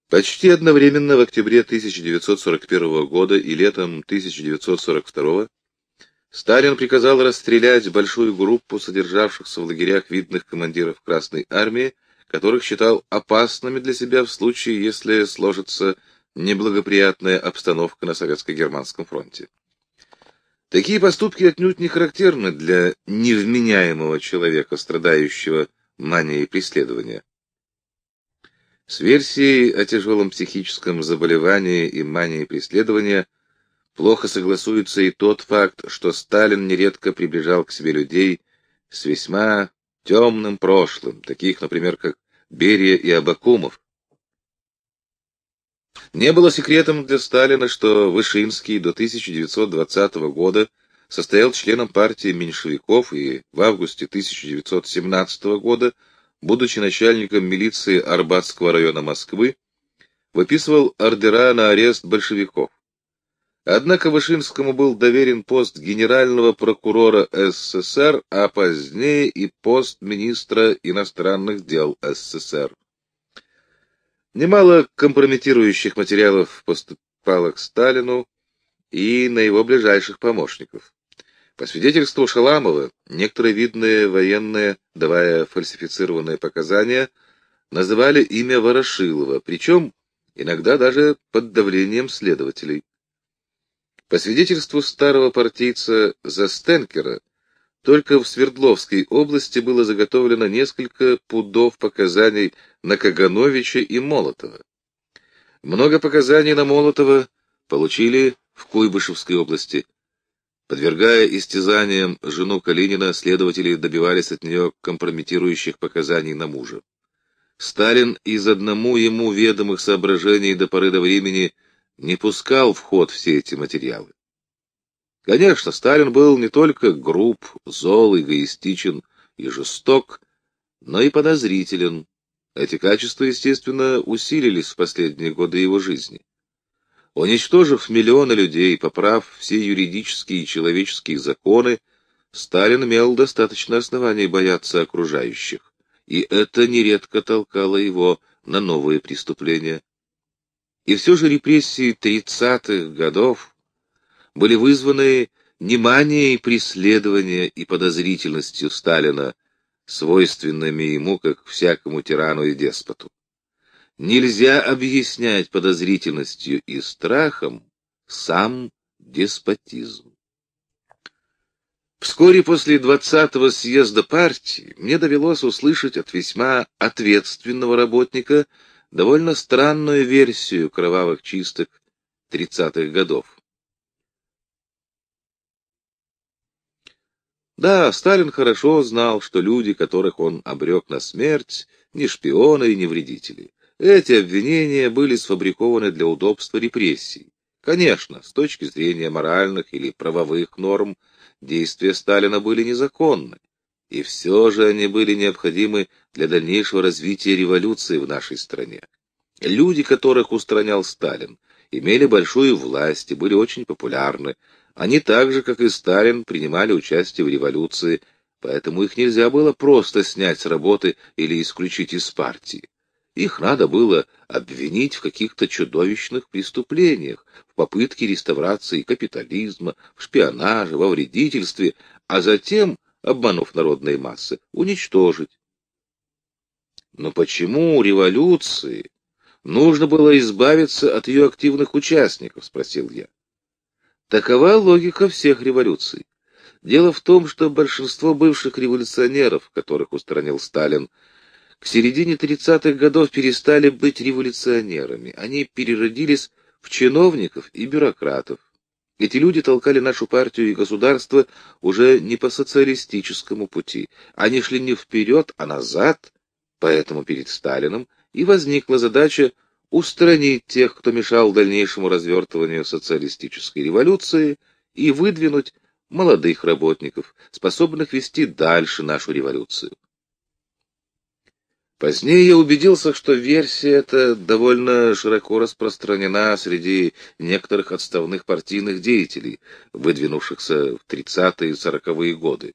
Почти одновременно в октябре 1941 года и летом 1942 Сталин приказал расстрелять большую группу содержавшихся в лагерях видных командиров Красной Армии, которых считал опасными для себя в случае, если сложится неблагоприятная обстановка на Советско-Германском фронте. Такие поступки отнюдь не характерны для невменяемого человека, страдающего манией преследования. С версией о тяжелом психическом заболевании и мании преследования плохо согласуется и тот факт, что Сталин нередко приближал к себе людей с весьма темным прошлым, таких, например, как Берия и Абакумов. Не было секретом для Сталина, что Вышинский до 1920 года состоял членом партии меньшевиков и в августе 1917 года, будучи начальником милиции Арбатского района Москвы, выписывал ордера на арест большевиков. Однако Вышинскому был доверен пост генерального прокурора СССР, а позднее и пост министра иностранных дел СССР. Немало компрометирующих материалов поступало к Сталину и на его ближайших помощников. По свидетельству Шаламова, некоторые видные военные, давая фальсифицированные показания, называли имя Ворошилова, причем иногда даже под давлением следователей. По свидетельству старого партийца Застенкера, только в Свердловской области было заготовлено несколько пудов показаний на Кагановича и Молотова. Много показаний на Молотова получили в Куйбышевской области. Подвергая истязаниям жену Калинина, следователи добивались от нее компрометирующих показаний на мужа. Сталин из одному ему ведомых соображений до поры до времени не пускал в ход все эти материалы. Конечно, Сталин был не только груб, зол, эгоистичен и жесток, но и подозрителен. Эти качества, естественно, усилились в последние годы его жизни. Уничтожив миллионы людей, поправ все юридические и человеческие законы, Сталин имел достаточно оснований бояться окружающих, и это нередко толкало его на новые преступления. И все же репрессии 30-х годов были вызваны не манией преследования и подозрительностью Сталина, свойственными ему, как всякому тирану и деспоту. Нельзя объяснять подозрительностью и страхом сам деспотизм. Вскоре после 20-го съезда партии мне довелось услышать от весьма ответственного работника довольно странную версию кровавых чисток 30-х годов. Да, Сталин хорошо знал, что люди, которых он обрек на смерть, не шпионы и не вредители. Эти обвинения были сфабрикованы для удобства репрессий. Конечно, с точки зрения моральных или правовых норм, действия Сталина были незаконны, и все же они были необходимы для дальнейшего развития революции в нашей стране. Люди, которых устранял Сталин, имели большую власть и были очень популярны. Они так же, как и Сталин, принимали участие в революции, поэтому их нельзя было просто снять с работы или исключить из партии. Их надо было обвинить в каких-то чудовищных преступлениях, в попытке реставрации капитализма, в шпионаже, во вредительстве, а затем, обманув народные массы, уничтожить. Но почему революции нужно было избавиться от ее активных участников, спросил я. Такова логика всех революций. Дело в том, что большинство бывших революционеров, которых устранил Сталин, к середине 30-х годов перестали быть революционерами. Они переродились в чиновников и бюрократов. Эти люди толкали нашу партию и государство уже не по социалистическому пути. Они шли не вперед, а назад, поэтому перед Сталиным и возникла задача устранить тех, кто мешал дальнейшему развертыванию социалистической революции, и выдвинуть молодых работников, способных вести дальше нашу революцию. Позднее я убедился, что версия эта довольно широко распространена среди некоторых отставных партийных деятелей, выдвинувшихся в 30-е и 40-е годы.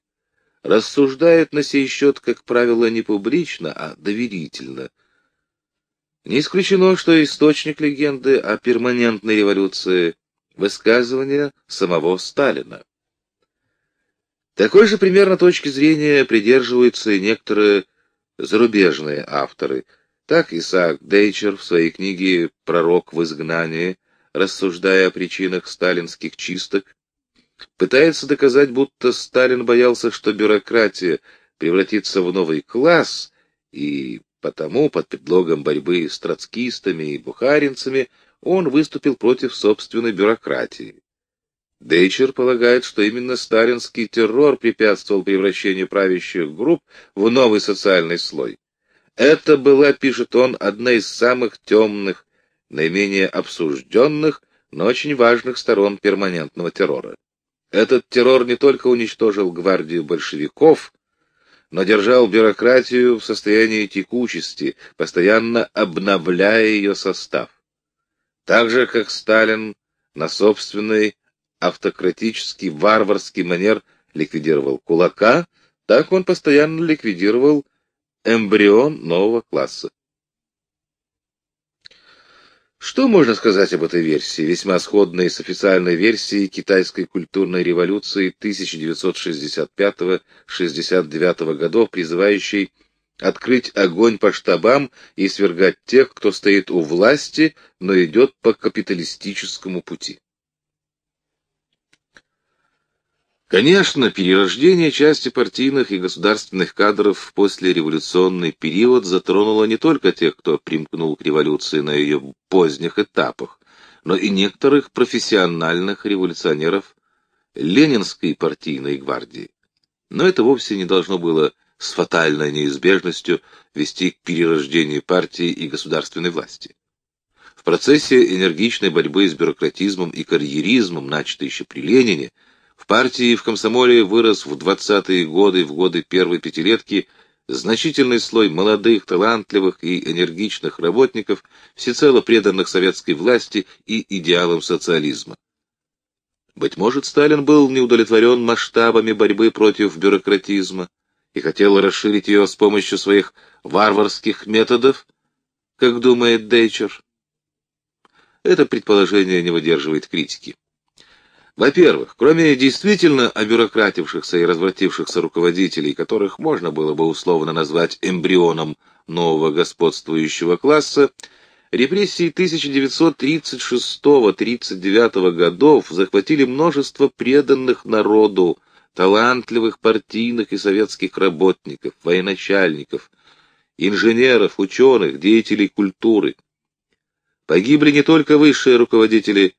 Рассуждают на сей счет, как правило, не публично, а доверительно. Не исключено, что источник легенды о перманентной революции — высказывание самого Сталина. Такой же примерно точки зрения придерживаются и некоторые зарубежные авторы. Так Исаак Дейчер в своей книге «Пророк в изгнании», рассуждая о причинах сталинских чисток, пытается доказать, будто Сталин боялся, что бюрократия превратится в новый класс, и потому под предлогом борьбы с троцкистами и бухаринцами он выступил против собственной бюрократии. Дейчер полагает, что именно сталинский террор препятствовал превращению правящих групп в новый социальный слой. Это была, пишет он, одна из самых темных, наименее обсужденных, но очень важных сторон перманентного террора. Этот террор не только уничтожил гвардию большевиков, но держал бюрократию в состоянии текучести, постоянно обновляя ее состав. Так же, как Сталин на собственный автократический варварский манер ликвидировал кулака, так он постоянно ликвидировал эмбрион нового класса. Что можно сказать об этой версии, весьма сходной с официальной версией китайской культурной революции 1965-69 годов, призывающей открыть огонь по штабам и свергать тех, кто стоит у власти, но идет по капиталистическому пути? Конечно, перерождение части партийных и государственных кадров в послереволюционный период затронуло не только тех, кто примкнул к революции на ее поздних этапах, но и некоторых профессиональных революционеров Ленинской партийной гвардии. Но это вовсе не должно было с фатальной неизбежностью вести к перерождению партии и государственной власти. В процессе энергичной борьбы с бюрократизмом и карьеризмом, начатой еще при Ленине, в партии и в комсомоле вырос в 20-е годы, в годы первой пятилетки, значительный слой молодых, талантливых и энергичных работников, всецело преданных советской власти и идеалам социализма. Быть может, Сталин был не удовлетворен масштабами борьбы против бюрократизма и хотел расширить ее с помощью своих варварских методов, как думает Дейчер. Это предположение не выдерживает критики. Во-первых, кроме действительно обюрократившихся и развратившихся руководителей, которых можно было бы условно назвать эмбрионом нового господствующего класса, репрессии 1936-39 годов захватили множество преданных народу, талантливых партийных и советских работников, военачальников, инженеров, ученых, деятелей культуры. Погибли не только высшие руководители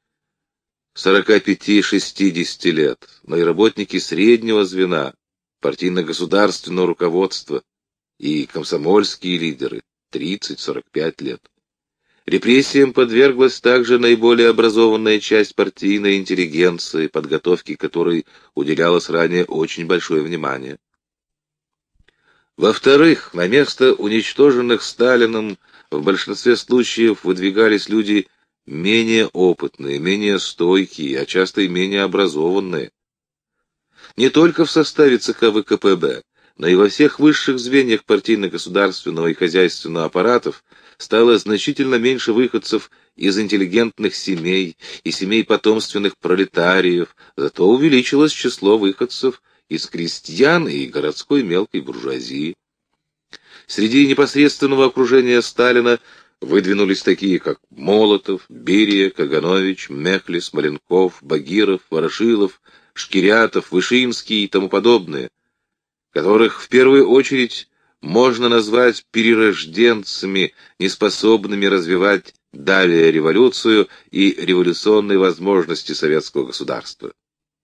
45-60 лет, но и работники среднего звена, партийно-государственного руководства и комсомольские лидеры 30-45 лет. Репрессиям подверглась также наиболее образованная часть партийной интеллигенции, подготовке которой уделялось ранее очень большое внимание. Во-вторых, на место уничтоженных Сталином в большинстве случаев выдвигались люди менее опытные, менее стойкие, а часто и менее образованные. Не только в составе ЦК ВКПБ, но и во всех высших звеньях партийно-государственного и хозяйственного аппаратов стало значительно меньше выходцев из интеллигентных семей и семей потомственных пролетариев, зато увеличилось число выходцев из крестьян и городской мелкой буржуазии. Среди непосредственного окружения Сталина выдвинулись такие, как Молотов, Берия, Каганович, Мехлис, Маленков, Багиров, Ворошилов, Шкирятов, Вышинский и тому подобные, которых в первую очередь можно назвать перерожденцами, неспособными развивать далее революцию и революционные возможности советского государства.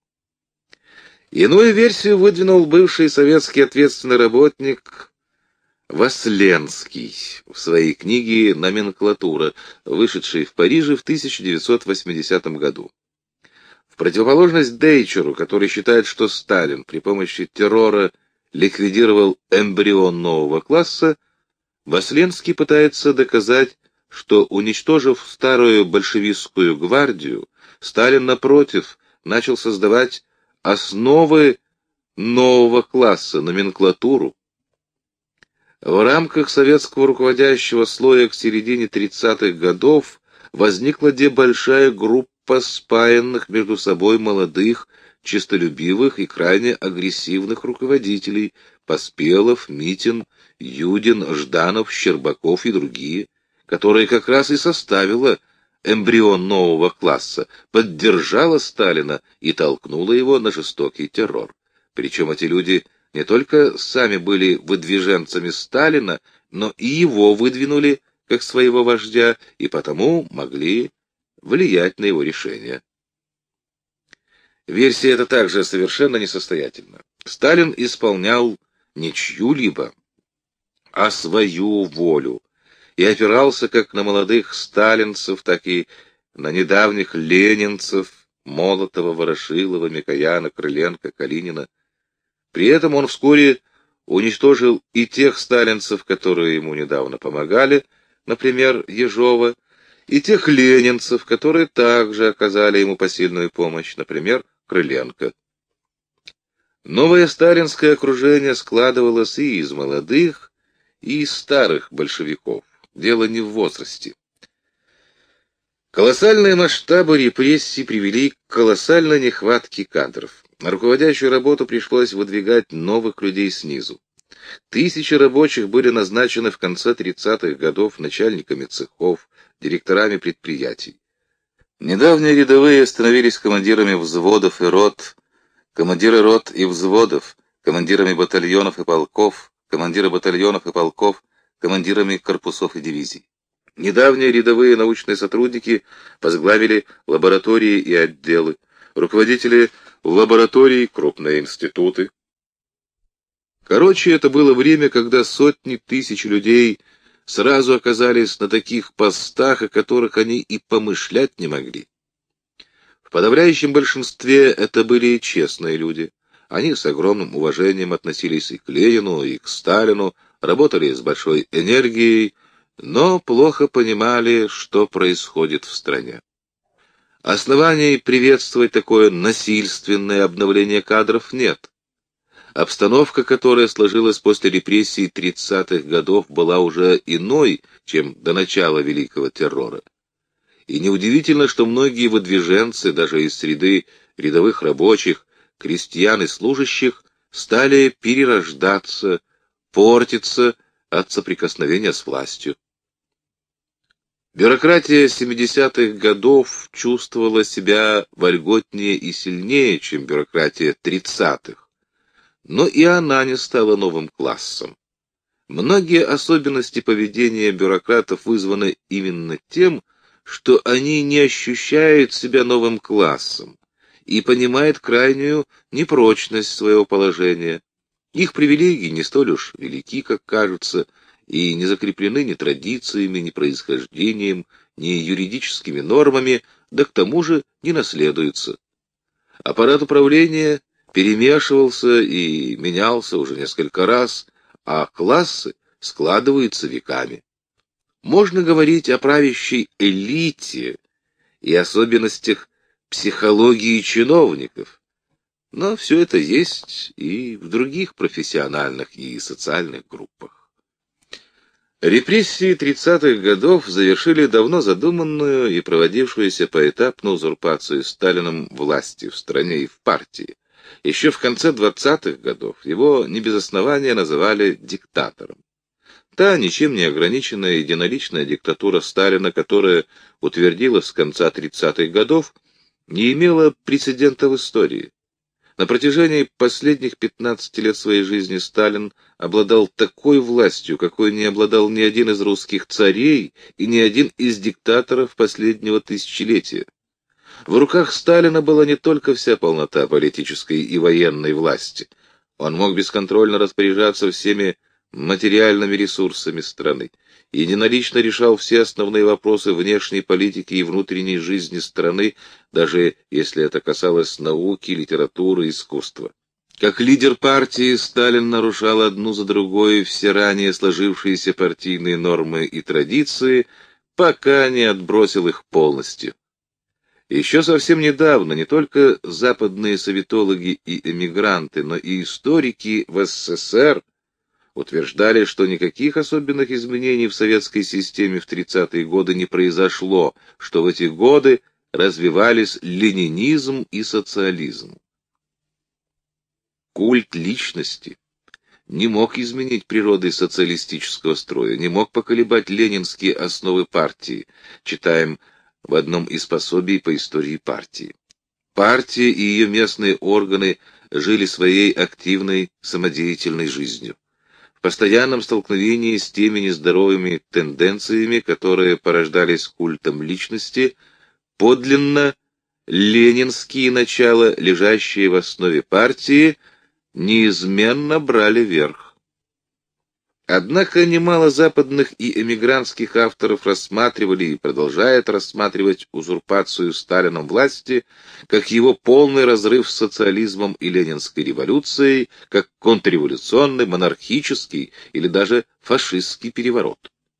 Иную версию выдвинул бывший советский ответственный работник Васленский в своей книге «Номенклатура», вышедшей в Париже в 1980 году. В противоположность Дейчеру, который считает, что Сталин при помощи террора ликвидировал эмбрион нового класса, Васленский пытается доказать, что, уничтожив старую большевистскую гвардию, Сталин, напротив, начал создавать основы нового класса, номенклатуру. В рамках советского руководящего слоя к середине 30-х годов возникла большая группа спаянных между собой молодых, честолюбивых и крайне агрессивных руководителей: Поспелов, Митин, Юдин, Жданов, Щербаков и другие, которая как раз и составила эмбрион нового класса, поддержала Сталина и толкнула его на жестокий террор. Причем эти люди не только сами были выдвиженцами Сталина, но и его выдвинули как своего вождя, и потому могли влиять на его решения. Версия эта также совершенно несостоятельна. Сталин исполнял не чью-либо, а свою волю, и опирался как на молодых сталинцев, так и на недавних ленинцев Молотова, Ворошилова, Микояна, Крыленко, Калинина. При этом он вскоре уничтожил и тех сталинцев, которые ему недавно помогали, например, Ежова, и тех ленинцев, которые также оказали ему посильную помощь, например, Крыленко. Новое сталинское окружение складывалось и из молодых, и из старых большевиков. Дело не в возрасте. Колоссальные масштабы репрессий привели к колоссальной нехватке кадров. На руководящую работу пришлось выдвигать новых людей снизу. Тысячи рабочих были назначены в конце 30-х годов начальниками цехов, директорами предприятий. Недавние рядовые становились командирами взводов и рот, командиры рот и взводов, командирами батальонов и полков, командиры батальонов и полков, командирами корпусов и дивизий. Недавние рядовые научные сотрудники возглавили лаборатории и отделы, руководители лабораторий, крупные институты. Короче, это было время, когда сотни тысяч людей сразу оказались на таких постах, о которых они и помышлять не могли. В подавляющем большинстве это были честные люди. Они с огромным уважением относились и к Ленину, и к Сталину, работали с большой энергией, но плохо понимали, что происходит в стране. Оснований приветствовать такое насильственное обновление кадров нет. Обстановка, которая сложилась после репрессий 30-х годов, была уже иной, чем до начала Великого террора. И неудивительно, что многие выдвиженцы, даже из среды рядовых рабочих, крестьян и служащих, стали перерождаться, портиться от соприкосновения с властью. Бюрократия 70-х годов чувствовала себя вольготнее и сильнее, чем бюрократия 30-х, но и она не стала новым классом. Многие особенности поведения бюрократов вызваны именно тем, что они не ощущают себя новым классом и понимают крайнюю непрочность своего положения. Их привилегии не столь уж велики, как кажутся, и не закреплены ни традициями, ни происхождением, ни юридическими нормами, да к тому же не наследуются. Аппарат управления перемешивался и менялся уже несколько раз, а классы складываются веками. Можно говорить о правящей элите и особенностях психологии чиновников, но все это есть и в других профессиональных и социальных группах. Репрессии 30-х годов завершили давно задуманную и проводившуюся поэтапно узурпацию Сталином власти в стране и в партии. Еще в конце 20-х годов его не без основания называли диктатором. Та ничем не ограниченная единоличная диктатура Сталина, которая утвердилась с конца 30-х годов, не имела прецедента в истории. На протяжении последних 15 лет своей жизни Сталин обладал такой властью, какой не обладал ни один из русских царей и ни один из диктаторов последнего тысячелетия. В руках Сталина была не только вся полнота политической и военной власти. Он мог бесконтрольно распоряжаться всеми материальными ресурсами страны, единолично решал все основные вопросы внешней политики и внутренней жизни страны, даже если это касалось науки, литературы, искусства. Как лидер партии Сталин нарушал одну за другой все ранее сложившиеся партийные нормы и традиции, пока не отбросил их полностью. Еще совсем недавно не только западные советологи и эмигранты, но и историки в СССР утверждали, что никаких особенных изменений в советской системе в 30-е годы не произошло, что в эти годы развивались ленинизм и социализм. Культ личности не мог изменить природы социалистического строя, не мог поколебать ленинские основы партии, читаем в одном из пособий по истории партии. Партия и ее местные органы жили своей активной самодеятельной жизнью, в постоянном столкновении с теми нездоровыми тенденциями, которые порождались культом личности, подлинно ленинские начала, лежащие в основе партии, неизменно брали верх. Однако немало западных и эмигрантских авторов рассматривали и продолжают рассматривать узурпацию Сталином власти как его полный разрыв с социализмом и ленинской революцией, как контрреволюционный, монархический или даже фашистский переворот.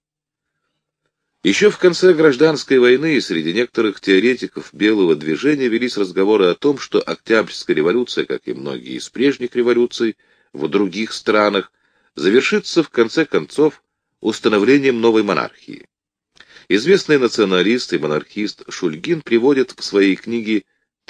Еще в конце гражданской войны среди некоторых теоретиков белого движения велись разговоры о том, что Октябрьская революция, как и многие из прежних революций в других странах, завершится в конце концов установлением новой монархии. Известный националист и монархист Шульгин приводит в своей книге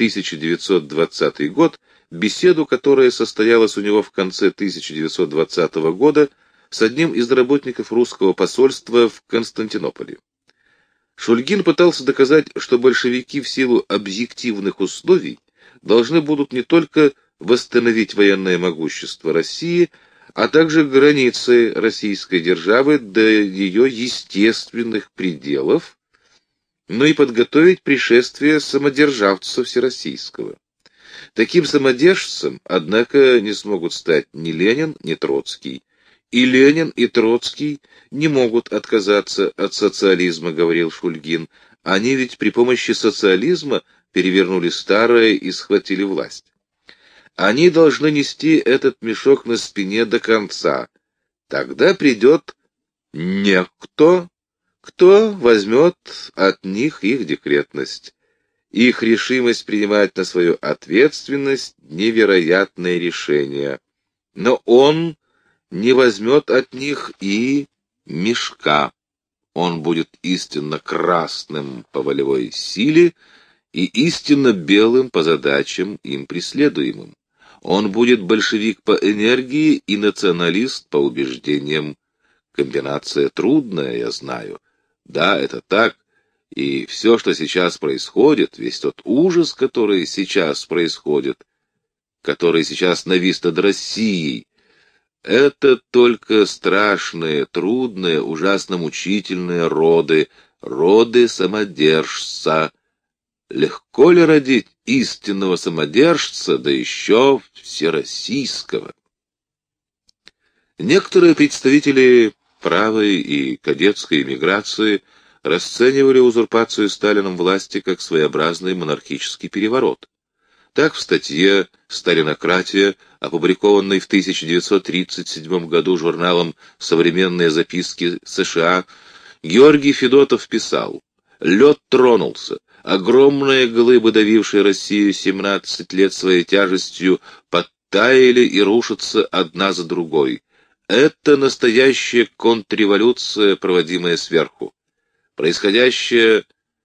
«1920 год» беседу, которая состоялась у него в конце 1920 года с одним из работников русского посольства в Константинополе. Шульгин пытался доказать, что большевики в силу объективных условий должны будут не только восстановить военное могущество России, а также границы российской державы до ее естественных пределов, но и подготовить пришествие самодержавца всероссийского. Таким самодержцем, однако, не смогут стать ни Ленин, ни Троцкий. И Ленин, и Троцкий не могут отказаться от социализма, говорил Шульгин. Они ведь при помощи социализма перевернули старое и схватили власть. Они должны нести этот мешок на спине до конца. Тогда придет некто, кто возьмет от них их декретность. Их решимость принимать на свою ответственность невероятные решения. Но он не возьмет от них и мешка. Он будет истинно красным по волевой силе и истинно белым по задачам им преследуемым. Он будет большевик по энергии и националист по убеждениям. Комбинация трудная, я знаю. Да, это так. И все, что сейчас происходит, весь тот ужас, который сейчас происходит, который сейчас навис над Россией, это только страшные, трудные, ужасно мучительные роды, роды самодержца. Легко ли родить истинного самодержца, да еще всероссийского? Некоторые представители правой и кадетской эмиграции расценивали узурпацию Сталином власти как своеобразный монархический переворот. Так в статье «Сталинократия», опубликованной в 1937 году журналом «Современные записки США», Георгий Федотов писал: «Лед тронулся. Огромные глыбы, давившие Россию 17 лет своей тяжестью, подтаяли и рушатся одна за другой. Это настоящая контрреволюция, проводимая сверху. Происходящая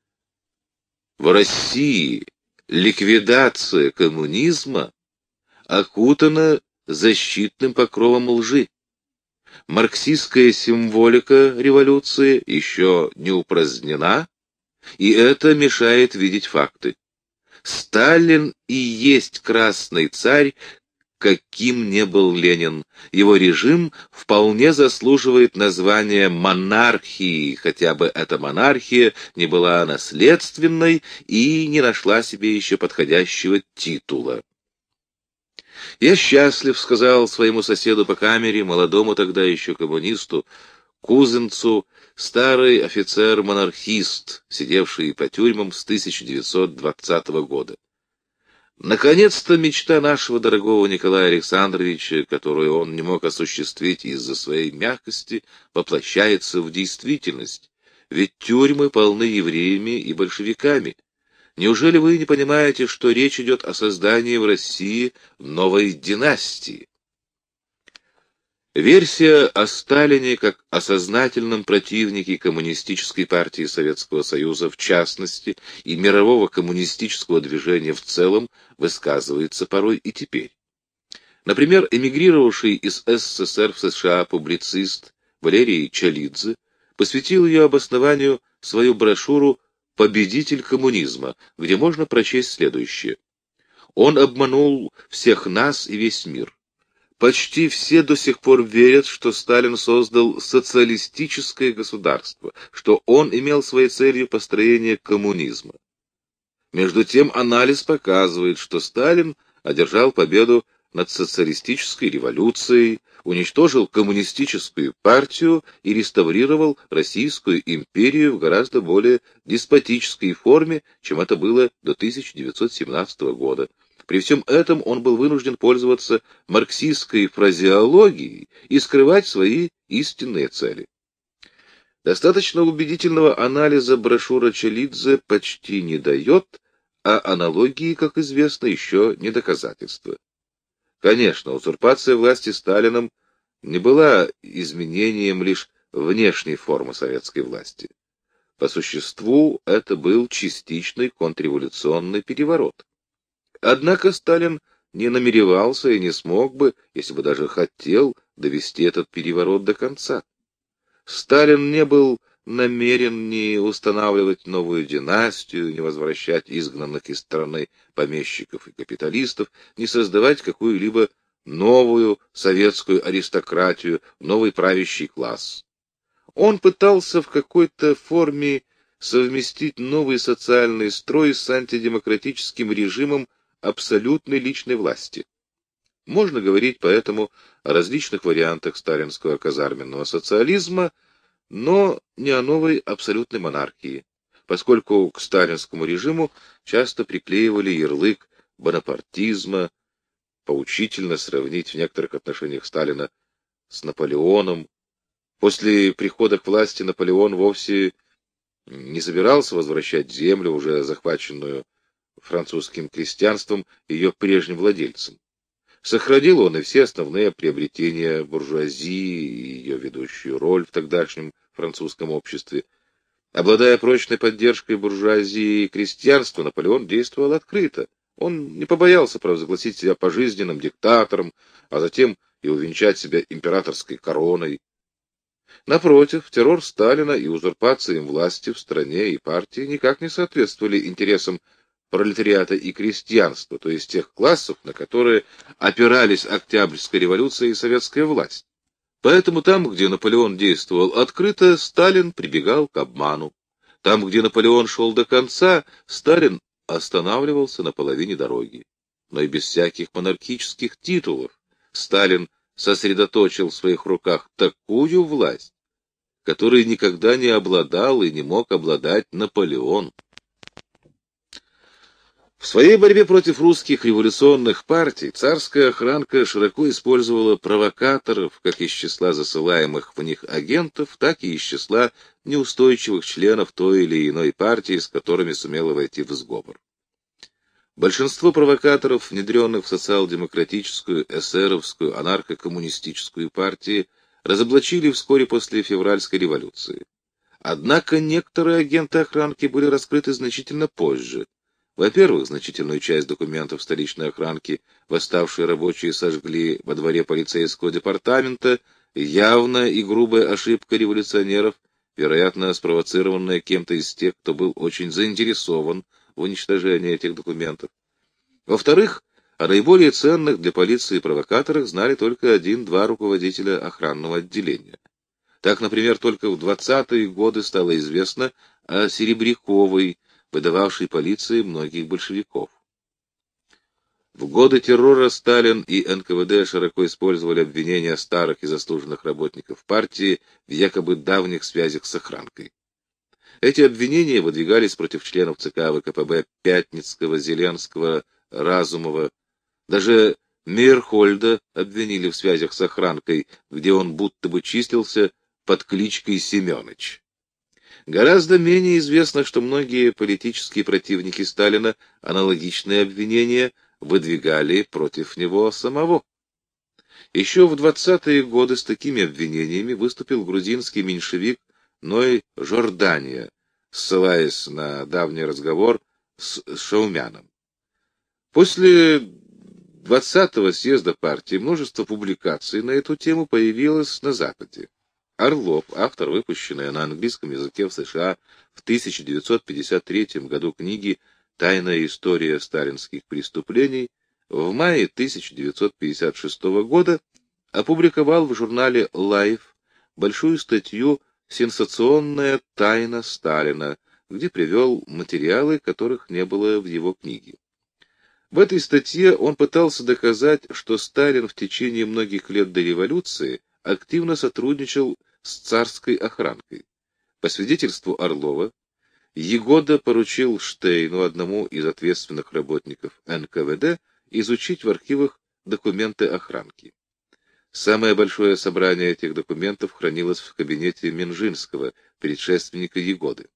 в России ликвидация коммунизма окутана защитным покровом лжи. Марксистская символика революции еще не упразднена, и это мешает видеть факты. Сталин и есть красный царь, каким не был Ленин. Его режим вполне заслуживает названия монархии, хотя бы эта монархия не была наследственной и не нашла себе еще подходящего титула. «Я счастлив», — сказал своему соседу по камере, молодому тогда еще коммунисту, Кузенцу, старый офицер-монархист, сидевший по тюрьмам с 1920 года. Наконец-то мечта нашего дорогого Николая Александровича, которую он не мог осуществить из-за своей мягкости, воплощается в действительность. Ведь тюрьмы полны евреями и большевиками. Неужели вы не понимаете, что речь идет о создании в России новой династии? Версия о Сталине как о сознательном противнике коммунистической партии Советского Союза в частности и мирового коммунистического движения в целом высказывается порой и теперь. Например, эмигрировавший из СССР в США публицист Валерий Чалидзе посвятил ее обоснованию свою брошюру «Победитель коммунизма», где можно прочесть следующее. «Он обманул всех нас и весь мир. Почти все до сих пор верят, что Сталин создал социалистическое государство, что он имел своей целью построение коммунизма. Между тем анализ показывает, что Сталин одержал победу над социалистической революцией, уничтожил коммунистическую партию и реставрировал Российскую империю в гораздо более деспотической форме, чем это было до 1917 года. При всем этом он был вынужден пользоваться марксистской фразеологией и скрывать свои истинные цели. Достаточно убедительного анализа брошюра Чалидзе почти не дает, а аналогии, как известно, еще не доказательство. Конечно, узурпация власти Сталином не была изменением лишь внешней формы советской власти. По существу это был частичный контрреволюционный переворот. Однако Сталин не намеревался и не смог бы, если бы даже хотел, довести этот переворот до конца. Сталин не был намерен ни устанавливать новую династию, ни возвращать изгнанных из страны помещиков и капиталистов, ни создавать какую-либо новую советскую аристократию, новый правящий класс. Он пытался в какой-то форме совместить новый социальный строй с антидемократическим режимом абсолютной личной власти. Можно говорить поэтому о различных вариантах сталинского казарменного социализма, но не о новой абсолютной монархии, поскольку к сталинскому режиму часто приклеивали ярлык бонапартизма, поучительно сравнить в некоторых отношениях Сталина с Наполеоном. После прихода к власти Наполеон вовсе не собирался возвращать землю, уже захваченную французским крестьянством, ее прежним владельцам. Сохранил он и все основные приобретения буржуазии и ее ведущую роль в тогдашнем французском обществе. Обладая прочной поддержкой буржуазии и крестьянства, Наполеон действовал открыто. Он не побоялся провозгласить себя пожизненным диктатором, а затем и увенчать себя императорской короной. Напротив, террор Сталина и узурпация им власти в стране и партии никак не соответствовали интересам пролетариата и крестьянства, то есть тех классов, на которые опирались Октябрьская революция и советская власть. Поэтому там, где Наполеон действовал открыто, Сталин прибегал к обману. Там, где Наполеон шел до конца, Сталин останавливался на половине дороги. Но и без всяких монархических титулов Сталин сосредоточил в своих руках такую власть, которой никогда не обладал и не мог обладать Наполеон. В своей борьбе против русских революционных партий царская охранка широко использовала провокаторов как из числа засылаемых в них агентов, так и из числа неустойчивых членов той или иной партии, с которыми сумела войти в сговор. Большинство провокаторов, внедренных в социал-демократическую, эсеровскую, анархо-коммунистическую партии, разоблачили вскоре после февральской революции. Однако некоторые агенты охранки были раскрыты значительно позже. Во-первых, значительную часть документов столичной охранки восставшие рабочие сожгли во дворе полицейского департамента, явная и грубая ошибка революционеров, вероятно, спровоцированная кем-то из тех, кто был очень заинтересован в уничтожении этих документов. Во-вторых, о наиболее ценных для полиции провокаторах знали только один-два руководителя охранного отделения. Так, например, только в 20-е годы стало известно о Серебряковой, выдававшей полиции многих большевиков. В годы террора Сталин и НКВД широко использовали обвинения старых и заслуженных работников партии в якобы давних связях с охранкой. Эти обвинения выдвигались против членов ЦК ВКПБ Пятницкого, Зеленского, Разумова. Даже Мейерхольда обвинили в связях с охранкой, где он будто бы числился под кличкой Семёныч. Гораздо менее известно, что многие политические противники Сталина аналогичные обвинения выдвигали против него самого. Еще в 20-е годы с такими обвинениями выступил грузинский меньшевик Ной Жордания, ссылаясь на давний разговор с Шаумяном. После 20-го съезда партии множество публикаций на эту тему появилось на Западе. Орлов, автор выпущенной на английском языке в США в 1953 году книги «Тайная история сталинских преступлений», в мае 1956 года опубликовал в журнале Life большую статью «Сенсационная тайна Сталина», где привел материалы, которых не было в его книге. В этой статье он пытался доказать, что Сталин в течение многих лет до революции активно сотрудничал с царской охранкой. По свидетельству Орлова, Егода поручил Штейну, одному из ответственных работников НКВД, изучить в архивах документы охранки. Самое большое собрание этих документов хранилось в кабинете Минжинского, предшественника Егоды.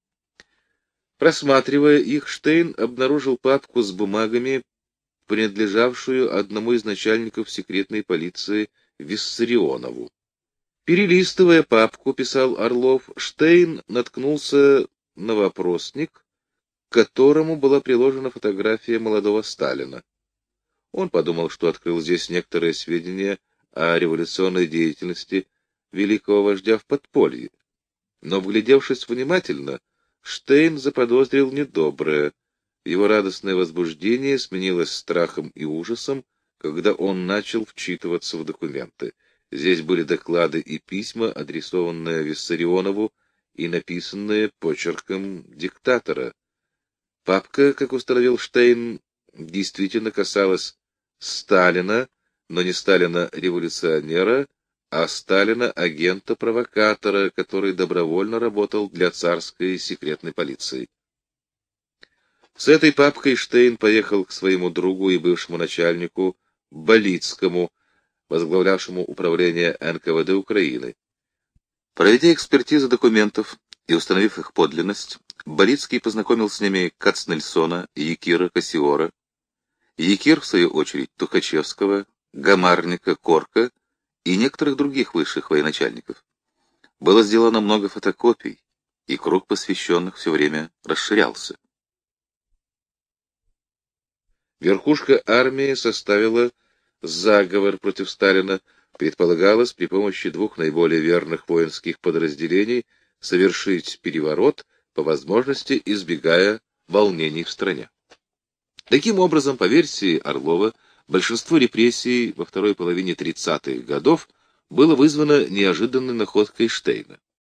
Просматривая их, Штейн обнаружил папку с бумагами, принадлежавшую одному из начальников секретной полиции Виссарионову. Перелистывая папку, писал Орлов, Штейн наткнулся на вопросник, к которому была приложена фотография молодого Сталина. Он подумал, что открыл здесь некоторые сведения о революционной деятельности великого вождя в подполье. Но, вглядевшись внимательно, Штейн заподозрил недоброе. Его радостное возбуждение сменилось страхом и ужасом, когда он начал вчитываться в документы. Здесь были доклады и письма, адресованные Виссарионову и написанные почерком диктатора. Папка, как установил Штейн, действительно касалась Сталина, но не Сталина-революционера, а Сталина-агента-провокатора, который добровольно работал для царской секретной полиции. С этой папкой Штейн поехал к своему другу и бывшему начальнику Болицкому, возглавлявшему управление НКВД Украины. Проведя экспертизу документов и установив их подлинность, Болицкий познакомил с ними Кацнельсона, Якира Кассиора, Якир, в свою очередь, Тухачевского, Гамарника, Корка и некоторых других высших военачальников. Было сделано много фотокопий, и круг посвященных все время расширялся. Верхушка армии составила заговор против Сталина. Предполагалось при помощи двух наиболее верных воинских подразделений совершить переворот, по возможности избегая волнений в стране. Таким образом, по версии Орлова, большинство репрессий во второй половине 30-х годов было вызвано неожиданной находкой Штейна.